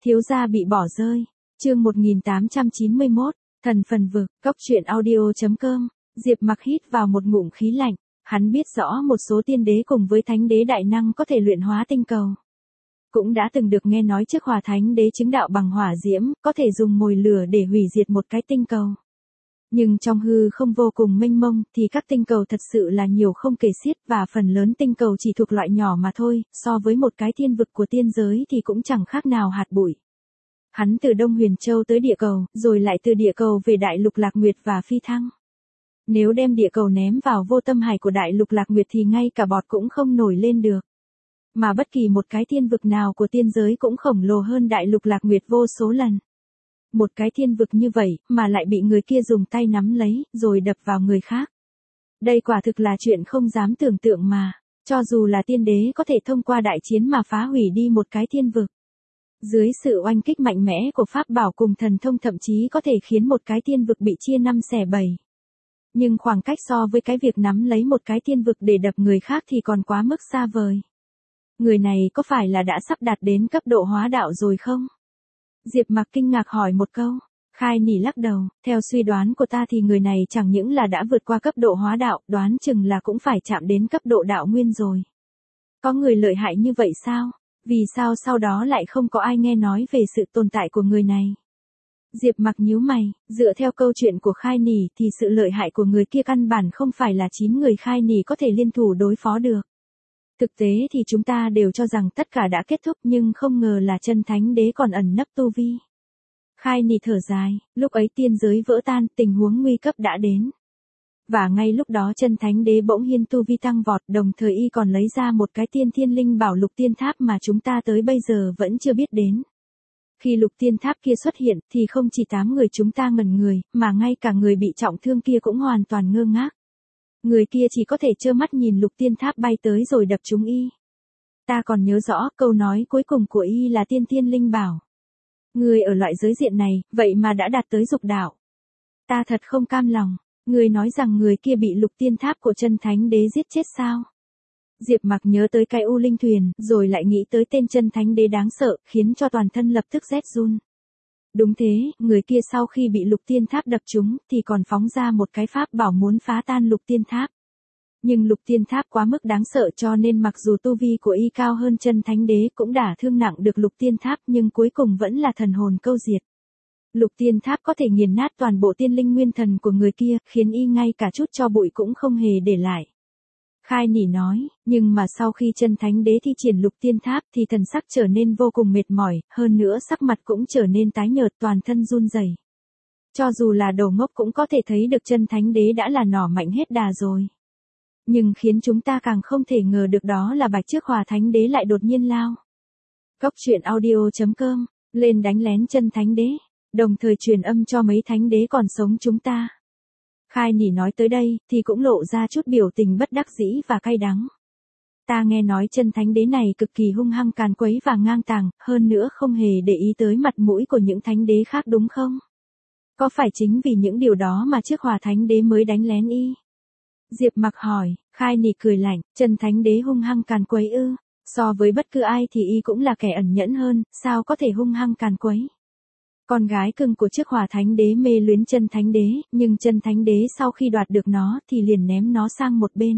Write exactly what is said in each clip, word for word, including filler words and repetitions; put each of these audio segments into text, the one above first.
Thiếu gia bị bỏ rơi. Chương một nghìn tám trăm chín mươi mốt, Thần Phần Vực, Cốc truyện audio chấm com. Diệp Mặc hít vào một ngụm khí lạnh, hắn biết rõ một số tiên đế cùng với thánh đế đại năng có thể luyện hóa tinh cầu. Cũng đã từng được nghe nói trước Hỏa Thánh đế chứng đạo bằng hỏa diễm, có thể dùng mồi lửa để hủy diệt một cái tinh cầu. Nhưng trong hư không vô cùng mênh mông thì các tinh cầu thật sự là nhiều không kể xiết, và phần lớn tinh cầu chỉ thuộc loại nhỏ mà thôi, so với một cái thiên vực của tiên giới thì cũng chẳng khác nào hạt bụi. Hắn từ Đông Huyền Châu tới địa cầu, rồi lại từ địa cầu về đại lục Lạc Nguyệt và phi thăng. Nếu đem địa cầu ném vào vô tâm hải của đại lục Lạc Nguyệt thì ngay cả bọt cũng không nổi lên được. Mà bất kỳ một cái thiên vực nào của tiên giới cũng khổng lồ hơn đại lục Lạc Nguyệt vô số lần. Một cái thiên vực như vậy, mà lại bị người kia dùng tay nắm lấy, rồi đập vào người khác. Đây quả thực là chuyện không dám tưởng tượng mà, cho dù là tiên đế có thể thông qua đại chiến mà phá hủy đi một cái thiên vực. Dưới sự oanh kích mạnh mẽ của pháp bảo cùng thần thông thậm chí có thể khiến một cái thiên vực bị chia năm xẻ bảy. Nhưng khoảng cách so với cái việc nắm lấy một cái thiên vực để đập người khác thì còn quá mức xa vời. Người này có phải là đã sắp đạt đến cấp độ hóa đạo rồi không? Diệp Mặc kinh ngạc hỏi một câu. Khai Nỉ lắc đầu, theo suy đoán của ta thì người này chẳng những là đã vượt qua cấp độ hóa đạo, đoán chừng là cũng phải chạm đến cấp độ đạo nguyên rồi. Có người lợi hại như vậy sao? Vì sao sau đó lại không có ai nghe nói về sự tồn tại của người này? Diệp Mặc nhíu mày, dựa theo câu chuyện của Khai Nỉ thì sự lợi hại của người kia căn bản không phải là chín người Khai Nỉ có thể liên thủ đối phó được. Thực tế thì chúng ta đều cho rằng tất cả đã kết thúc, nhưng không ngờ là chân thánh đế còn ẩn nấp tu vi. Khai Nỉ thở dài, lúc ấy tiên giới vỡ tan, tình huống nguy cấp đã đến. Và ngay lúc đó chân thánh đế bỗng nhiên tu vi tăng vọt, đồng thời y còn lấy ra một cái tiên thiên linh bảo lục tiên tháp mà chúng ta tới bây giờ vẫn chưa biết đến. Khi lục tiên tháp kia xuất hiện thì không chỉ tám người chúng ta ngẩn người, mà ngay cả người bị trọng thương kia cũng hoàn toàn ngơ ngác. Người kia chỉ có thể trơ mắt nhìn lục tiên tháp bay tới rồi đập trúng y. Ta còn nhớ rõ câu nói cuối cùng của y là tiên thiên linh bảo. Người ở loại giới diện này, vậy mà đã đạt tới dục đạo. Ta thật không cam lòng. Người nói rằng người kia bị lục tiên tháp của chân thánh đế giết chết sao? Diệp Mặc nhớ tới cái U Linh Thuyền, rồi lại nghĩ tới tên chân thánh đế đáng sợ, khiến cho toàn thân lập tức rét run. Đúng thế, người kia sau khi bị lục tiên tháp đập trúng, thì còn phóng ra một cái pháp bảo muốn phá tan lục tiên tháp. Nhưng lục tiên tháp quá mức đáng sợ cho nên mặc dù tu vi của y cao hơn chân thánh đế cũng đả thương nặng được lục tiên tháp, nhưng cuối cùng vẫn là thần hồn câu diệt. Lục tiên tháp có thể nghiền nát toàn bộ tiên linh nguyên thần của người kia, khiến y ngay cả chút tro bụi cũng không hề để lại. Khai Nỉ nói, nhưng mà sau khi chân thánh đế thi triển lục tiên tháp thì thần sắc trở nên vô cùng mệt mỏi, hơn nữa sắc mặt cũng trở nên tái nhợt, toàn thân run rẩy. Cho dù là đồ ngốc cũng có thể thấy được chân thánh đế đã là nỏ mạnh hết đà rồi. Nhưng khiến chúng ta càng không thể ngờ được đó là bạch trước Hỏa Thánh đế lại đột nhiên lao. Cốc truyện audio chấm com, lên đánh lén chân thánh đế, đồng thời truyền âm cho mấy thánh đế còn sống chúng ta. Khai Nỉ nói tới đây, thì cũng lộ ra chút biểu tình bất đắc dĩ và cay đắng. Ta nghe nói chân thánh đế này cực kỳ hung hăng càn quấy và ngang tàng, hơn nữa không hề để ý tới mặt mũi của những thánh đế khác đúng không? Có phải chính vì những điều đó mà trước Hỏa Thánh đế mới đánh lén y? Diệp Mặc hỏi. Khai Nỉ cười lạnh, chân thánh đế hung hăng càn quấy ư? So với bất cứ ai thì y cũng là kẻ ẩn nhẫn hơn, sao có thể hung hăng càn quấy? Con gái cưng của trước Hỏa Thánh đế mê luyến chân thánh đế, nhưng chân thánh đế sau khi đoạt được nó thì liền ném nó sang một bên.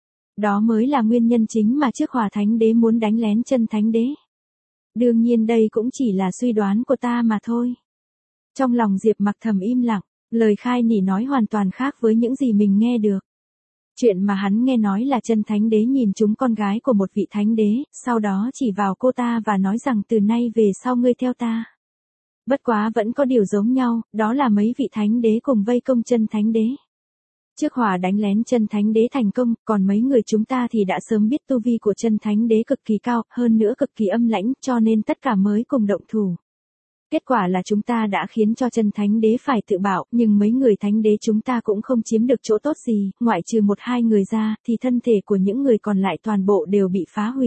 Đó mới là nguyên nhân chính mà trước Hỏa Thánh đế muốn đánh lén chân thánh đế. Đương nhiên đây cũng chỉ là suy đoán của ta mà thôi. Trong lòng Diệp Mặc thầm im lặng, lời Khai Nỉ nói hoàn toàn khác với những gì mình nghe được. Chuyện mà hắn nghe nói là chân thánh đế nhìn trúng con gái của một vị thánh đế, sau đó chỉ vào cô ta và nói rằng từ nay về sau ngươi theo ta. Bất quá vẫn có điều giống nhau, đó là mấy vị thánh đế cùng vây công chân thánh đế. Trước Hỏa đánh lén chân thánh đế thành công, còn mấy người chúng ta thì đã sớm biết tu vi của chân thánh đế cực kỳ cao, hơn nữa cực kỳ âm lãnh, cho nên tất cả mới cùng động thủ. Kết quả là chúng ta đã khiến cho chân thánh đế phải tự bảo, nhưng mấy người thánh đế chúng ta cũng không chiếm được chỗ tốt gì, ngoại trừ một hai người ra, thì thân thể của những người còn lại toàn bộ đều bị phá hủy.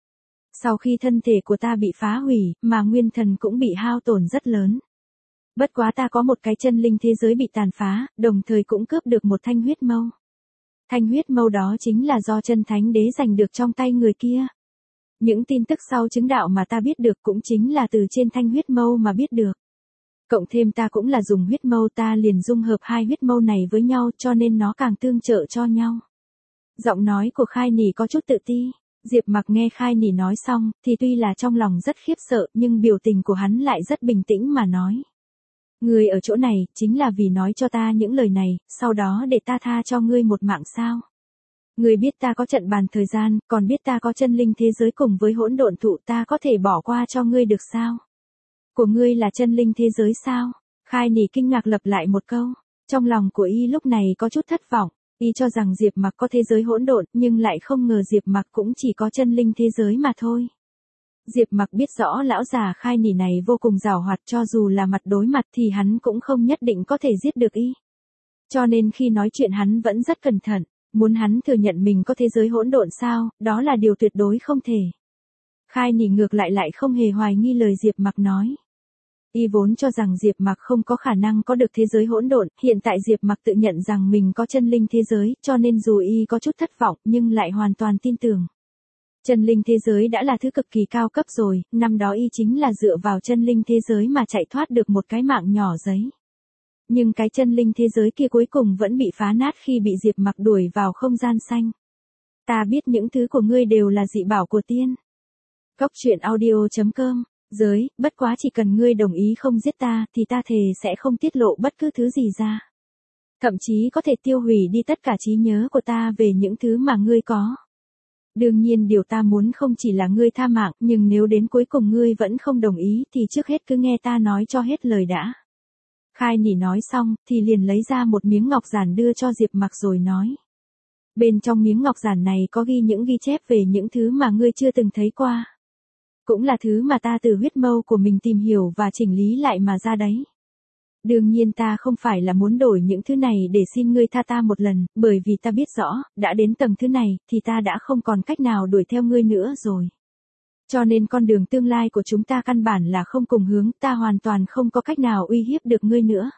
Sau khi thân thể của ta bị phá hủy, mà nguyên thần cũng bị hao tổn rất lớn. Bất quá ta có một cái chân linh thế giới bị tàn phá, đồng thời cũng cướp được một thanh huyết mâu. Thanh huyết mâu đó chính là do chân thánh đế giành được trong tay người kia. Những tin tức sau chứng đạo mà ta biết được cũng chính là từ trên thanh huyết mâu mà biết được. Cộng thêm ta cũng là dùng huyết mâu, ta liền dung hợp hai huyết mâu này với nhau cho nên nó càng tương trợ cho nhau. Giọng nói của Khai Nỉ có chút tự ti. Diệp Mặc nghe Khai Nỉ nói xong, thì tuy là trong lòng rất khiếp sợ, nhưng biểu tình của hắn lại rất bình tĩnh mà nói. Ngươi ở chỗ này, chính là vì nói cho ta những lời này, sau đó để ta tha cho ngươi một mạng sao? Ngươi biết ta có trận bàn thời gian, còn biết ta có chân linh thế giới cùng với hỗn độn thụ, ta có thể bỏ qua cho ngươi được sao? Của ngươi là chân linh thế giới sao? Khai Nỉ kinh ngạc lặp lại một câu. Trong lòng của y lúc này có chút thất vọng. Y cho rằng Diệp Mặc có thế giới hỗn độn, nhưng lại không ngờ Diệp Mặc cũng chỉ có chân linh thế giới mà thôi. Diệp Mặc biết rõ lão già Khai Nỉ này vô cùng giàu hoạt, cho dù là mặt đối mặt thì hắn cũng không nhất định có thể giết được y. Cho nên khi nói chuyện hắn vẫn rất cẩn thận, muốn hắn thừa nhận mình có thế giới hỗn độn sao, đó là điều tuyệt đối không thể. Khai Nỉ ngược lại lại không hề hoài nghi lời Diệp Mặc nói. Y vốn cho rằng Diệp Mặc không có khả năng có được thế giới hỗn độn, hiện tại Diệp Mặc tự nhận rằng mình có chân linh thế giới, cho nên dù y có chút thất vọng nhưng lại hoàn toàn tin tưởng. Chân linh thế giới đã là thứ cực kỳ cao cấp rồi, năm đó y chính là dựa vào chân linh thế giới mà chạy thoát được một cái mạng nhỏ giấy. Nhưng cái chân linh thế giới kia cuối cùng vẫn bị phá nát khi bị Diệp Mặc đuổi vào không gian xanh. Ta biết những thứ của ngươi đều là dị bảo của tiên. Cốc truyện audio chấm com. Giới, bất quá chỉ cần ngươi đồng ý không giết ta thì ta thề sẽ không tiết lộ bất cứ thứ gì ra. Thậm chí có thể tiêu hủy đi tất cả trí nhớ của ta về những thứ mà ngươi có. Đương nhiên điều ta muốn không chỉ là ngươi tha mạng, nhưng nếu đến cuối cùng ngươi vẫn không đồng ý thì trước hết cứ nghe ta nói cho hết lời đã. Khai Nỉ nói xong thì liền lấy ra một miếng ngọc giản đưa cho Diệp Mặc rồi nói. Bên trong miếng ngọc giản này có ghi những ghi chép về những thứ mà ngươi chưa từng thấy qua. Cũng là thứ mà ta từ huyết mâu của mình tìm hiểu và chỉnh lý lại mà ra đấy. Đương nhiên ta không phải là muốn đổi những thứ này để xin ngươi tha ta một lần, bởi vì ta biết rõ, đã đến tầng thứ này, thì ta đã không còn cách nào đuổi theo ngươi nữa rồi. Cho nên con đường tương lai của chúng ta căn bản là không cùng hướng, ta hoàn toàn không có cách nào uy hiếp được ngươi nữa.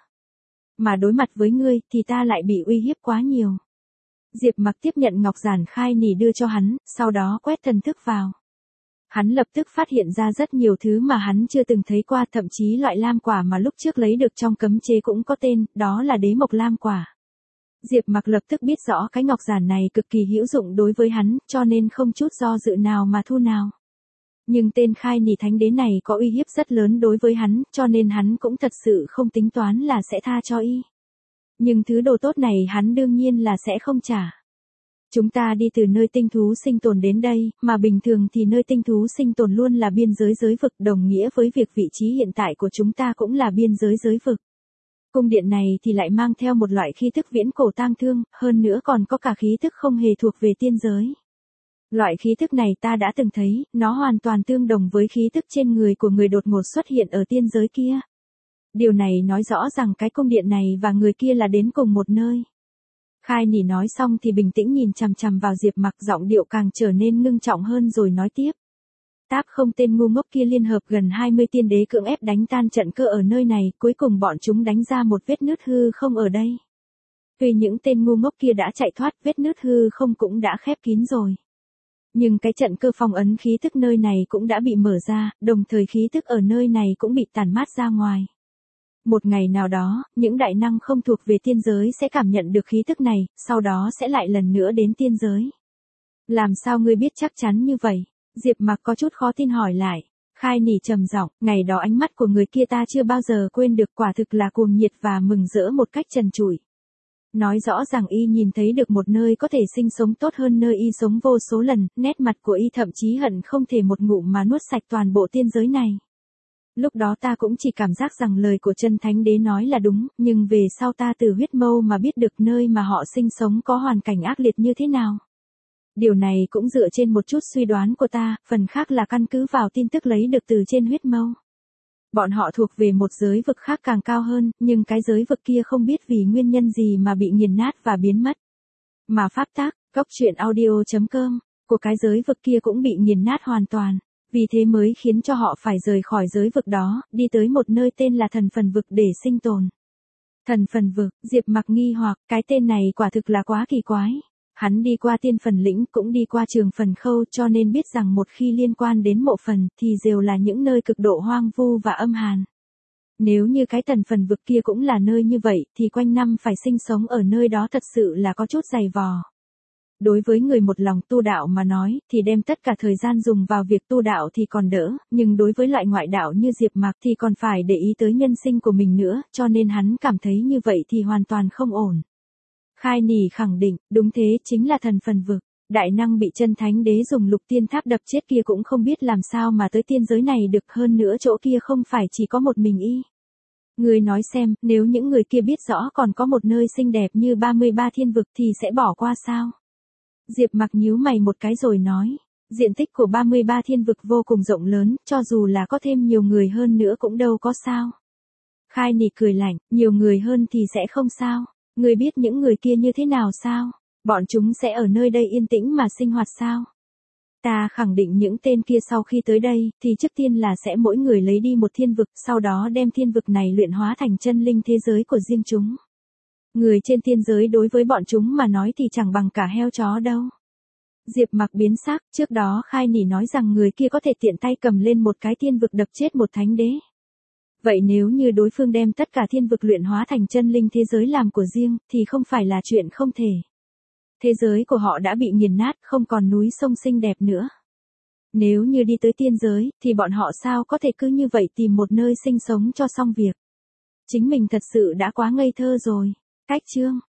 Mà đối mặt với ngươi, thì ta lại bị uy hiếp quá nhiều. Diệp Mặc tiếp nhận ngọc giản Khai Nỉ đưa cho hắn, sau đó quét thần thức vào. Hắn lập tức phát hiện ra rất nhiều thứ mà hắn chưa từng thấy qua, thậm chí loại lam quả mà lúc trước lấy được trong cấm chế cũng có tên, đó là đế mộc lam quả. Diệp Mặc lập tức biết rõ cái ngọc giản này cực kỳ hữu dụng đối với hắn, cho nên không chút do dự nào mà thu nào. Nhưng tên Khai Nỉ thánh đế này có uy hiếp rất lớn đối với hắn, cho nên hắn cũng thật sự không tính toán là sẽ tha cho y. Nhưng thứ đồ tốt này hắn đương nhiên là sẽ không trả. Chúng ta đi từ nơi tinh thú sinh tồn đến đây, mà bình thường thì nơi tinh thú sinh tồn luôn là biên giới giới vực, đồng nghĩa với việc vị trí hiện tại của chúng ta cũng là biên giới giới vực. Cung điện này thì lại mang theo một loại khí thức viễn cổ tang thương, hơn nữa còn có cả khí thức không hề thuộc về tiên giới. Loại khí thức này ta đã từng thấy, nó hoàn toàn tương đồng với khí thức trên người của người đột ngột xuất hiện ở tiên giới kia. Điều này nói rõ rằng cái cung điện này và người kia là đến cùng một nơi. Khai Nỉ nói xong thì bình tĩnh nhìn chằm chằm vào Diệp Mặc, giọng điệu càng trở nên ngưng trọng hơn rồi nói tiếp. Táp không tên ngu ngốc kia liên hợp gần hai mươi tiên đế cưỡng ép đánh tan trận cơ ở nơi này, cuối cùng bọn chúng đánh ra một vết nứt hư không ở đây. Tuy những tên ngu ngốc kia đã chạy thoát, vết nứt hư không cũng đã khép kín rồi. Nhưng cái trận cơ phong ấn khí tức nơi này cũng đã bị mở ra, đồng thời khí tức ở nơi này cũng bị tản mát ra ngoài. Một ngày nào đó, những đại năng không thuộc về tiên giới sẽ cảm nhận được khí tức này, sau đó sẽ lại lần nữa đến tiên giới. Làm sao ngươi biết chắc chắn như vậy? Diệp Mặc có chút khó tin hỏi lại. Khai Nỉ trầm giọng, ngày đó ánh mắt của người kia ta chưa bao giờ quên được, quả thực là cuồng nhiệt và mừng rỡ một cách trần trụi. Nói rõ rằng y nhìn thấy được một nơi có thể sinh sống tốt hơn nơi y sống vô số lần, nét mặt của y thậm chí hận không thể một ngụm mà nuốt sạch toàn bộ tiên giới này. Lúc đó ta cũng chỉ cảm giác rằng lời của chân thánh đế nói là đúng, nhưng về sau ta từ huyết mâu mà biết được nơi mà họ sinh sống có hoàn cảnh ác liệt như thế nào. Điều này cũng dựa trên một chút suy đoán của ta, phần khác là căn cứ vào tin tức lấy được từ trên huyết mâu. Bọn họ thuộc về một giới vực khác càng cao hơn, nhưng cái giới vực kia không biết vì nguyên nhân gì mà bị nghiền nát và biến mất. Mà pháp tác, cốc truyện audio chấm com, của cái giới vực kia cũng bị nghiền nát hoàn toàn. Vì thế mới khiến cho họ phải rời khỏi giới vực đó, đi tới một nơi tên là thần phần vực để sinh tồn. Thần phần vực, Diệp Mặc nghi hoặc, cái tên này quả thực là quá kỳ quái. Hắn đi qua tiên phần lĩnh cũng đi qua trường phần khâu cho nên biết rằng một khi liên quan đến mộ phần thì đều là những nơi cực độ hoang vu và âm hàn. Nếu như cái tần phần vực kia cũng là nơi như vậy thì quanh năm phải sinh sống ở nơi đó thật sự là có chút dày vò. Đối với người một lòng tu đạo mà nói thì đem tất cả thời gian dùng vào việc tu đạo thì còn đỡ, nhưng đối với loại ngoại đạo như Diệp Mạc thì còn phải để ý tới nhân sinh của mình nữa, cho nên hắn cảm thấy như vậy thì hoàn toàn không ổn. Khai Nỉ khẳng định, đúng thế chính là thần phần vực. Đại năng bị chân thánh đế dùng lục tiên tháp đập chết kia cũng không biết làm sao mà tới tiên giới này được, hơn nữa chỗ kia không phải chỉ có một mình y. Người nói xem, nếu những người kia biết rõ còn có một nơi xinh đẹp như ba mươi ba thiên vực thì sẽ bỏ qua sao? Diệp Mạc nhíu mày một cái rồi nói, diện tích của ba mươi ba thiên vực vô cùng rộng lớn, cho dù là có thêm nhiều người hơn nữa cũng đâu có sao. Khai Nỉ cười lạnh, nhiều người hơn thì sẽ không sao. Người biết những người kia như thế nào sao? Bọn chúng sẽ ở nơi đây yên tĩnh mà sinh hoạt sao? Ta khẳng định những tên kia sau khi tới đây, thì trước tiên là sẽ mỗi người lấy đi một thiên vực, sau đó đem thiên vực này luyện hóa thành chân linh thế giới của riêng chúng. Người trên tiên giới đối với bọn chúng mà nói thì chẳng bằng cả heo chó đâu. Diệp Mạc biến sắc, trước đó Khai Nỉ nói rằng người kia có thể tiện tay cầm lên một cái thiên vực đập chết một thánh đế. Vậy nếu như đối phương đem tất cả thiên vực luyện hóa thành chân linh thế giới làm của riêng, thì không phải là chuyện không thể. Thế giới của họ đã bị nghiền nát, không còn núi sông xinh đẹp nữa. Nếu như đi tới tiên giới, thì bọn họ sao có thể cứ như vậy tìm một nơi sinh sống cho xong việc. Chính mình thật sự đã quá ngây thơ rồi. Cách chương